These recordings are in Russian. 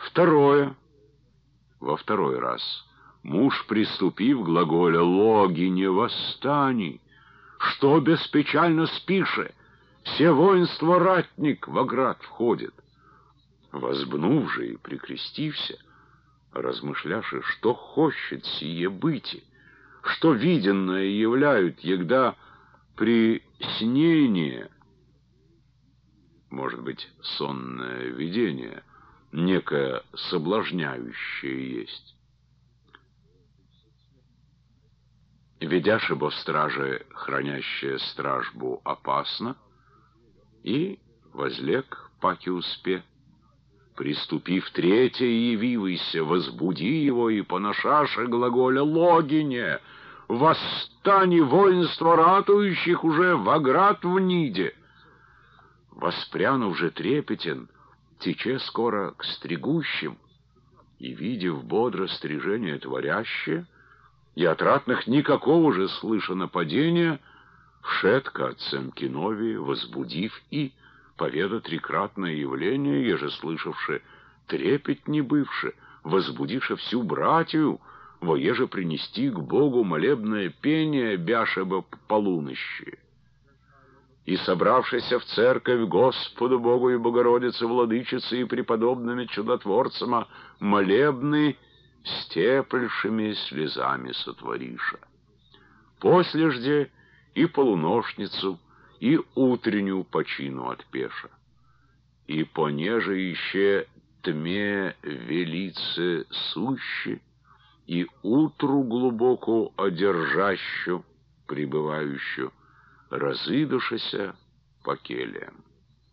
Второе. Во второй раз муж, приступив, глаголя: «Логине, восстани! Что беспечально спише? Все воинство ратник в оград входит». Возбнув же и прикрестився, размышляши, что хочет сие быти, что виденное являют, егда приснение, может быть, сонное видение, некое соблазняющее есть. Ведяши бо стражи, хранящая стражбу, опасно, и возлег, паки успе. Приступив третье, явивайся, возбуди его, и поношаше глаголя: «Логине, восстани, воинство ратующих уже в оград в ниде». Воспрянув же трепетен, тече скоро к стригущим, и, видев бодро стрижение творящее, и от ратных никакого же слыша нападения, вшедко от Семкиновии, возбудив и поведа трикратное явление, еже слышавши трепет не бывши, возбудивши всю братью, воеже принести к Богу молебное пение, бяше бы полунощи. И, собравшися в церковь Господу Богу и Богородице Владычице и преподобными чудотворцами, молебны с теплейшими слезами сотвориша. После жде и полуношницу, и утреннюю почину отпеша. И понеже еще тьме велице суще, и утру глубоко одержащу, пребывающую, разыдушися по келиям.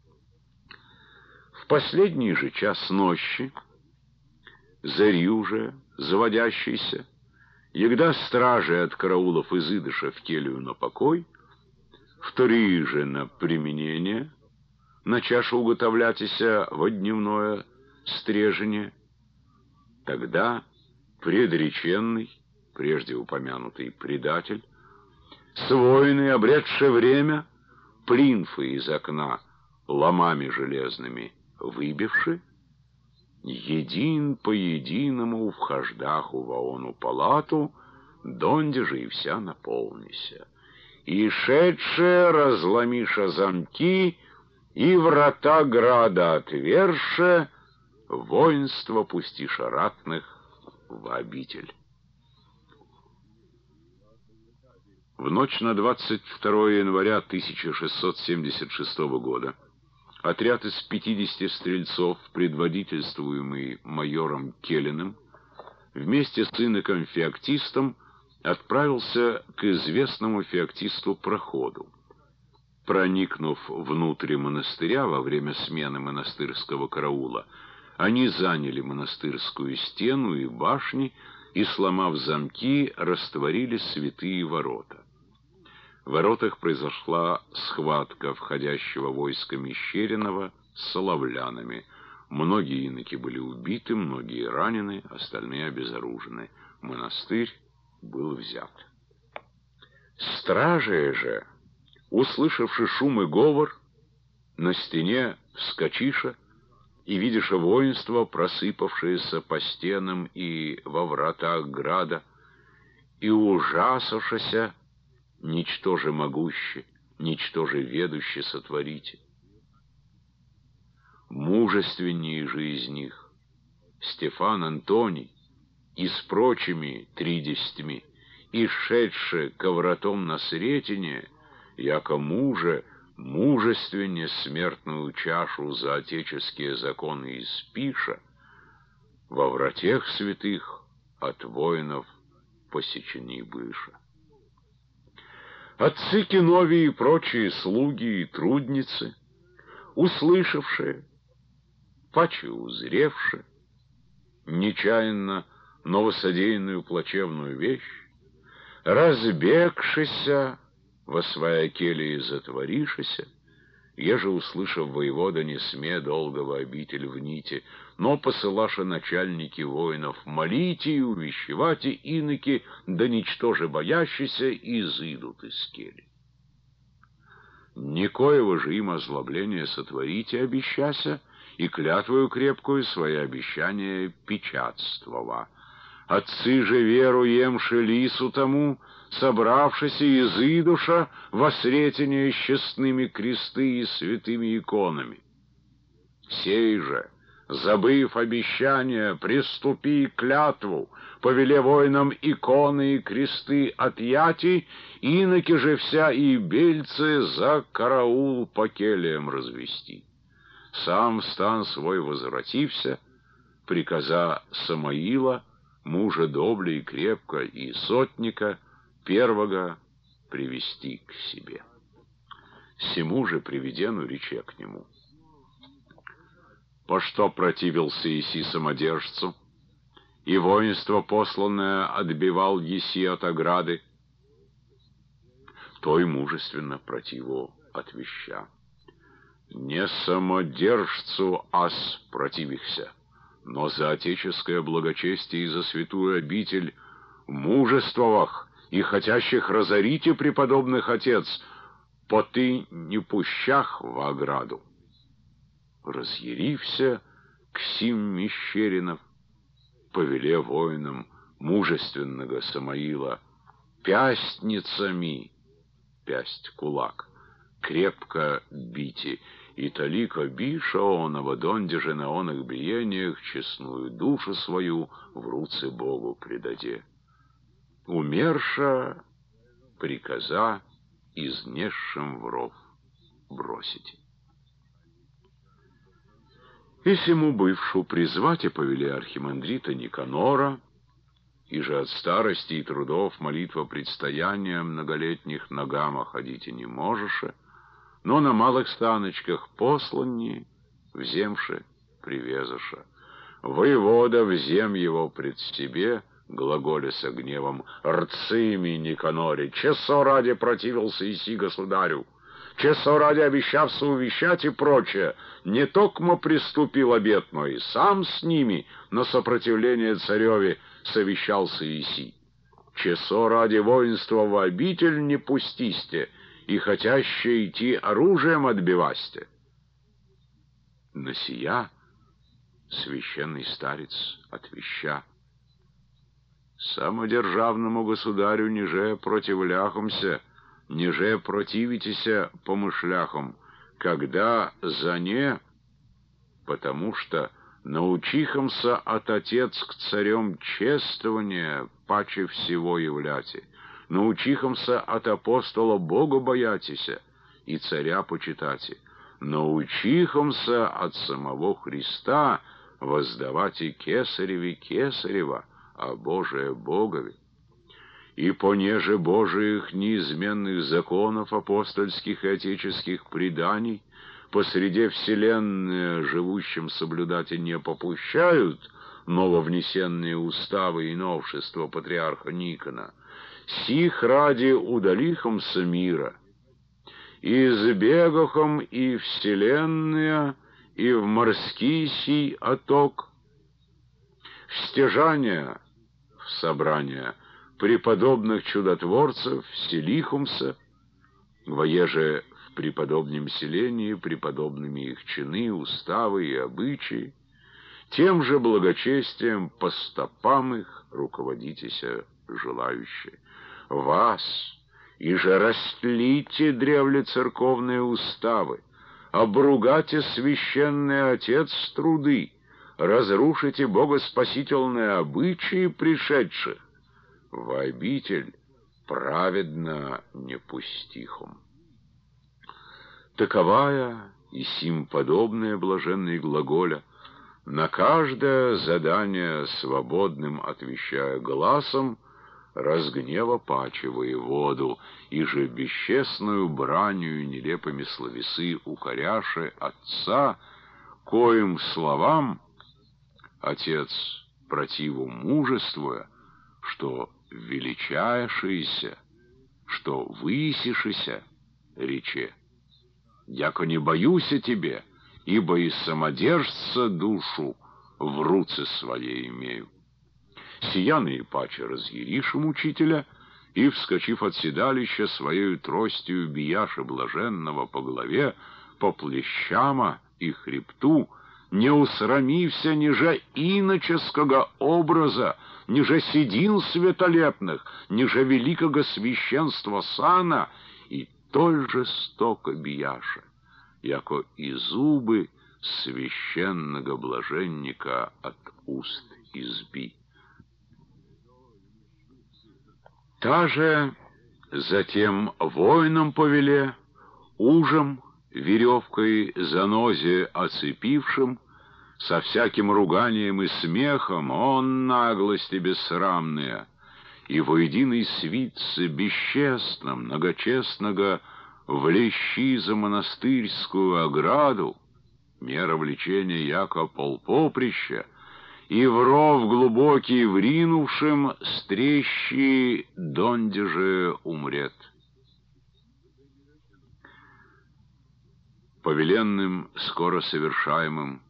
В последний же час ночи, зари уже заводящийся, егда стражи от караулов изыдыша в келью на покой, вторые же на применение, на чашу уготовлятися во дневное стрежение, тогда предреченный, прежде упомянутый предатель, с воины, обретши время, плинфы из окна ломами железными выбивши, един по единому вхождаху во ону палату, донде же и вся наполнися. И шедше разломиша замки, и врата града отверше, воинство пустиша ратных в обитель. В ночь на 22 января 1676 года отряд из 50 стрельцов, предводительствуемый майором Келлиным, вместе с иноком Феоктистом отправился к известному феоктисту проходу. Проникнув внутрь монастыря во время смены монастырского караула, они заняли монастырскую стену и башни и, сломав замки, растворили святые ворота. В воротах произошла схватка входящего войска Мещеринова с соловлянами. Многие иноки были убиты, многие ранены, остальные обезоружены. Монастырь был взят. Стражи же, услышавши шум и говор, на стене вскочиша и видиша воинство, просыпавшееся по стенам и во вратах града, и ужасавшися, ничтоже могуще, ничтоже ведуще сотворите. Мужественнее же из них Стефан Антоний и с прочими 30, и шедше ко вратам на Сретение, яко муже мужественнее смертную чашу за отеческие законы испиша, во вратех святых от воинов посечены быша. Отцы Киновии и прочие слуги и трудницы, услышавшие, паче узревши, нечаянно новосодеянную плачевную вещь, разбегшися во своя келии затворишися, еже, услышав воевода, не сме долгого обитель в нити, но посылаша начальники воинов молите и увещевайте иноки, да ничтоже боящися, изыдут из кели. Никоего же им озлобления сотворите обещася, и клятвою крепкую свои обещания печатствова. Отцы же веру емши лису тому, собравшися из идуша во сретение с честными кресты и святыми иконами. Сей же, забыв обещания, приступи клятву, повеле воинам иконы и кресты отъяти, иноки же вся и бельцы за караул по кельям развести. Сам в стан свой возвратився, приказа Самоила, мужа добля и крепко, и сотника первого привести к себе. Сему же приведену рече к нему: по что противился еси самодержцу, и воинство посланное отбивал еси от ограды? Той мужественно противу отвеща: не самодержцу ас противихся, но за отеческое благочестие и за святую обитель мужествовах и хотящих разорите преподобных отец, по ты не пущах в ограду. Разъярився к сим Мещеринов, повеле воинам мужественного Самоила пястницами, пясть кулак, крепко бити, и талика биша онова, донде же на оных биениях честную душу свою в руцы Богу предаде. Умерша приказа изнесшим в ров бросить. И сему бывшу призвать и повели архимандрита Никанора, и же от старости и трудов молитва предстояния многолетних ногама ходить и не можешь, но на малых станочках посланни вземши привезаша. Воевода взем его пред себе, глаголя со гневом: рцими Никаноре, чесо ради противился иси государю, чесо ради обещався увещать и прочее, не токмо приступил обет, но и сам с ними на сопротивление цареве совещался иси. Чесо ради воинства в обитель не пустисте, и хотяще идти оружием отбивасте. На сия священный старец отвеща: самодержавному государю ниже противляхомся, ниже противитеся помышляхом, когда за не, потому что научихомся от отец к царем чествования паче всего являти, научихомся от апостола Богу боятися и царя почитати, научихомся от самого Христа воздавать и кесареве кесарева, а Божие Богови. И понеже Божиих неизменных законов апостольских и отеческих преданий посреди вселенной живущим соблюдать и не попущают нововнесенные уставы и новшества патриарха Никона, сих ради удалихомся мира, и сбегохом и вселенная, и в морский сей оток, в стяжания, в собрания преподобных чудотворцев селихумся, воеже в преподобном селении преподобными их чины, уставы и обычаи, тем же благочестием по стопам их руководитеся желающие. Вас, и же растлите древле церковные уставы, обругате священный отец труды, разрушите богоспасительные обычаи пришедших, в обитель праведно не пустихом. Таковая и сим подобная блаженной глаголя, на каждое задание свободным отвечая гласом, разгнева паче воеводу, и же бесчестную бранью нелепыми словесы укоряше отца, коим словам отец противу мужествуя, что величайшийся, что высишися, рече: яко не боюся тебе, ибо и самодержца душу в руце своей имею. Сия наипаче разъяришем учителя, и, вскочив от седалища, своею тростью бияши блаженного по голове, по плещама и хребту, не усрамився ниже иноческого образа, ниже седин светолепных, ниже великого священства сана, и толь жестоко бияша, яко и зубы священного блаженника от уст изби. Та же затем воинам повеле, ужем, веревкой занозе оцепившим, со всяким руганием и смехом, он наглости бессрамная, и воединой свитце бесчестно, многочестного влещи за монастырскую ограду, мера влечения яко полпоприща, и в ров глубокий вринувшим стрещи донде же умрет. Повеленным скоро совершаемым,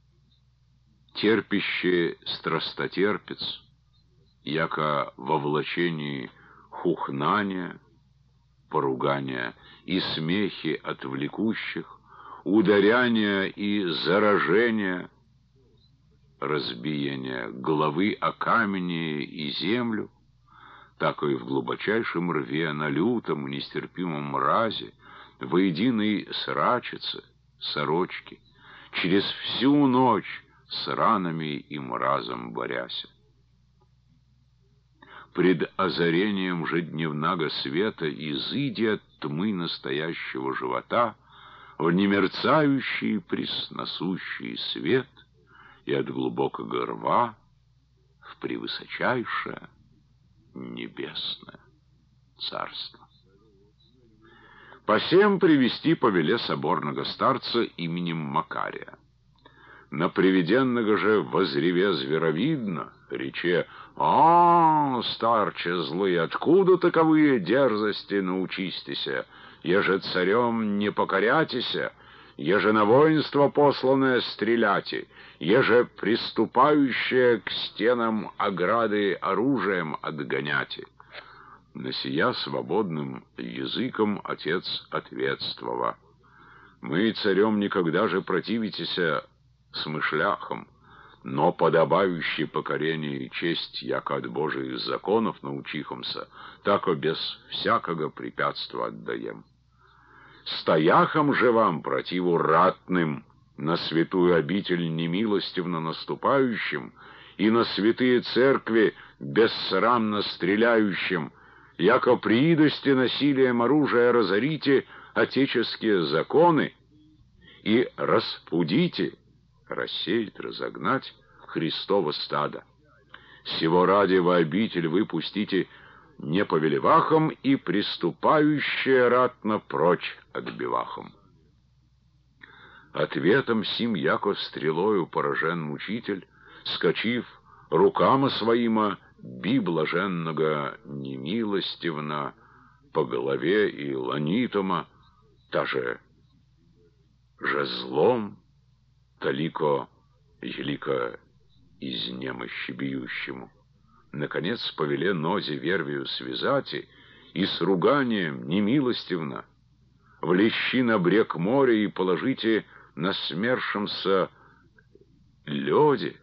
терпящий страстотерпец, яко во влачении хухнания, поругания и смехи отвлекущих, ударяния и заражения, разбиения головы о камни и землю, так и в глубочайшем рве, на лютом нестерпимом мразе, воединой срачице, сорочки, через всю ночь с ранами и мразом боряся. Пред озарением же дневного света изыди от тьмы настоящего живота в немерцающий пресносущий свет и от глубокого рва в превысочайшее небесное царство. Посем привести повеле соборного старца именем Макария. На приведенного же возреве зверовидно, рече: «А, старче злые, откуда таковые дерзости научистеся? Еже царем не покорятися, еже на воинство посланное стреляти, еже приступающее к стенам ограды оружием отгоняти». На сия свободным языком отец ответствова: «Мы царем никогда же противитеся смышляхам, но подобающий покорение и честь, яко от Божиих законов научихомся, тако без всякого препятствия отдаем. Стояхам же вам, противу ратным, на святую обитель немилостивно наступающим и на святые церкви бессрамно стреляющим, яко при идости насилием оружия разорите отеческие законы и распудите, рассеять, разогнать Христово стадо. Сего ради во обитель вы пустите не повелевахом и приступающие ратно прочь отбивахом». Ответом сим, яко стрелою поражен мучитель, скочив, рукама своима би блаженного немилостивно по голове и ланитома, даже жезлом, талико елико из немощи бьющему. Наконец повеле нозе вервию связати и с руганием немилостивно влещи на брег моря и положите на смершемся лёде,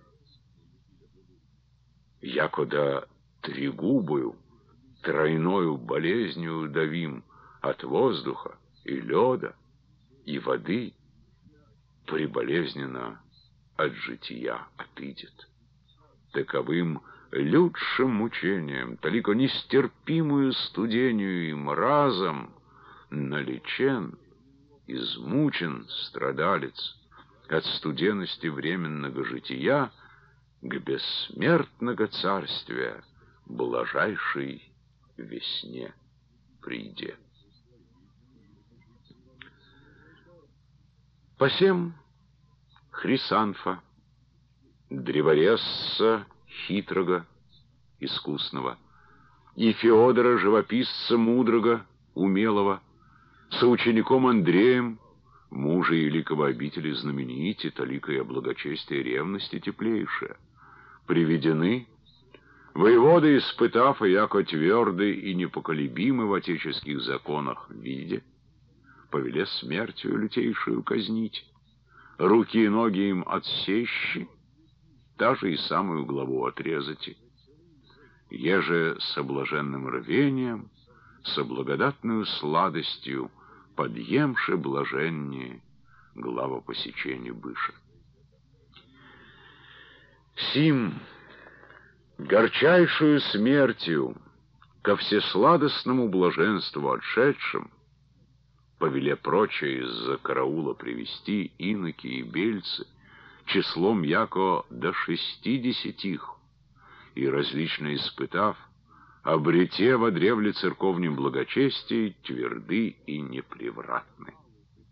якода тригубою, тройною болезнью давим от воздуха и лёда и воды, приболезненно от жития отыдет. Таковым лютшим мучением, толико нестерпимую студению и мразом налечен, измучен страдалец от студенности временного жития к бессмертного царствия блажайшей весне приде. Посем Хрисанфа, древорезца хитрого, искусного, и Феодора, живописца мудрого, умелого, соучеником Андреем, мужа великого обители знамените, толикой о благочестии ревности теплейшая, приведены, воеводы, испытав, и яко твердый и непоколебимый в отеческих законах виде, повеле смертью лютейшую казнить, руки и ноги им отсещи, даже и самую главу отрезати. Еже со блаженным рвением, со благодатную сладостью подъемше блаженнее главопосечение быша. Сим горчайшую смертью ко всесладостному блаженству отшедшим, повеле прочее из-за караула привести иноки и бельцы, числом яко до 60, и различно испытав, обрете во древле церковнем благочестии тверды и непревратны.